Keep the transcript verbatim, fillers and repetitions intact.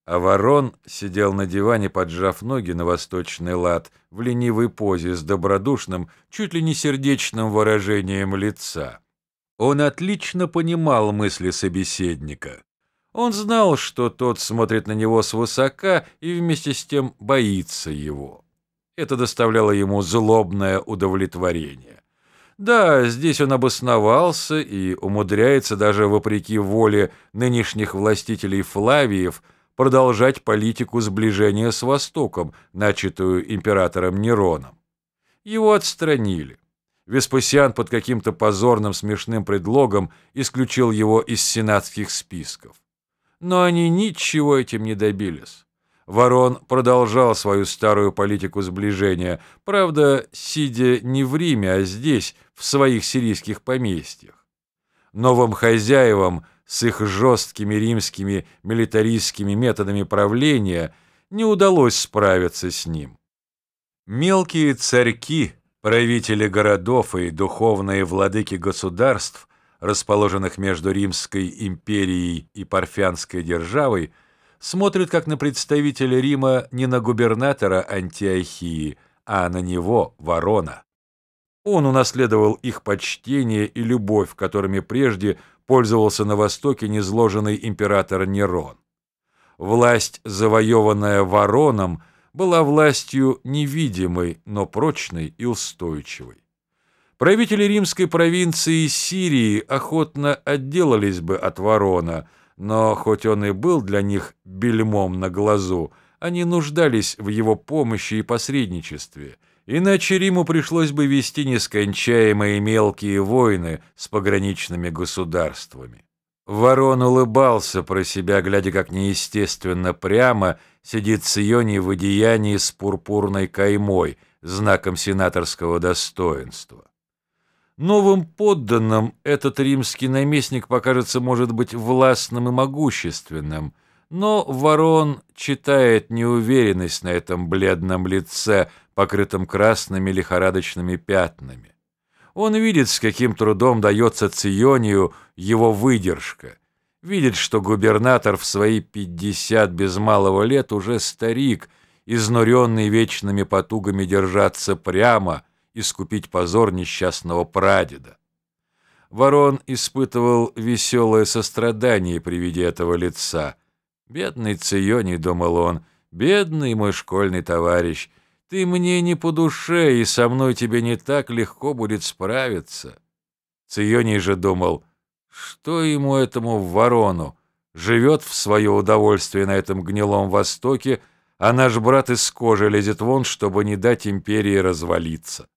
А Ворон сидел на диване, поджав ноги на восточный лад, в ленивой позе с добродушным, чуть ли не сердечным выражением лица. Он отлично понимал мысли собеседника. Он знал, что тот смотрит на него свысока и вместе с тем боится его. Это доставляло ему злобное удовлетворение. Да, здесь он обосновался и умудряется даже вопреки воле нынешних властителей Флавиев продолжать политику сближения с Востоком, начатую императором Нероном. Его отстранили. Веспасиан под каким-то позорным смешным предлогом исключил его из сенатских списков. Но они ничего этим не добились. Ворон продолжал свою старую политику сближения, правда, сидя не в Риме, а здесь, в своих сирийских поместьях. Новым хозяевам с их жесткими римскими милитаристскими методами правления не удалось справиться с ним. Мелкие царьки, правители городов и духовные владыки государств, расположенных между Римской империей и Парфянской державой, смотрят как на представителя Рима не на губернатора Антиохии, а на него, Ворона. Он унаследовал их почтение и любовь, которыми прежде пользовался на Востоке низложенный император Нерон. Власть, завоеванная Вороном, была властью невидимой, но прочной и устойчивой. Правители римской провинции Сирии охотно отделались бы от Ворона, но хоть он и был для них бельмом на глазу, они нуждались в его помощи и посредничестве, иначе Риму пришлось бы вести нескончаемые мелкие войны с пограничными государствами. Ворон улыбался про себя, глядя, как неестественно прямо сидит Ционий в одеянии с пурпурной каймой, знаком сенаторского достоинства. Новым подданным этот римский наместник покажется, может быть, властным и могущественным, но Ворон читает неуверенность на этом бледном лице, покрытом красными лихорадочными пятнами. Он видит, с каким трудом дается Ционию его выдержка, видит, что губернатор в свои пятьдесят без малого лет уже старик, изнуренный вечными потугами держаться прямо, искупить позор несчастного прадеда. Ворон испытывал веселое сострадание при виде этого лица. «Бедный Ционий», — думал он, — «бедный мой школьный товарищ, ты мне не по душе, и со мной тебе не так легко будет справиться». Ционий же думал, что ему этому Ворону, живет в свое удовольствие на этом гнилом Востоке, а наш брат из кожи лезет вон, чтобы не дать империи развалиться.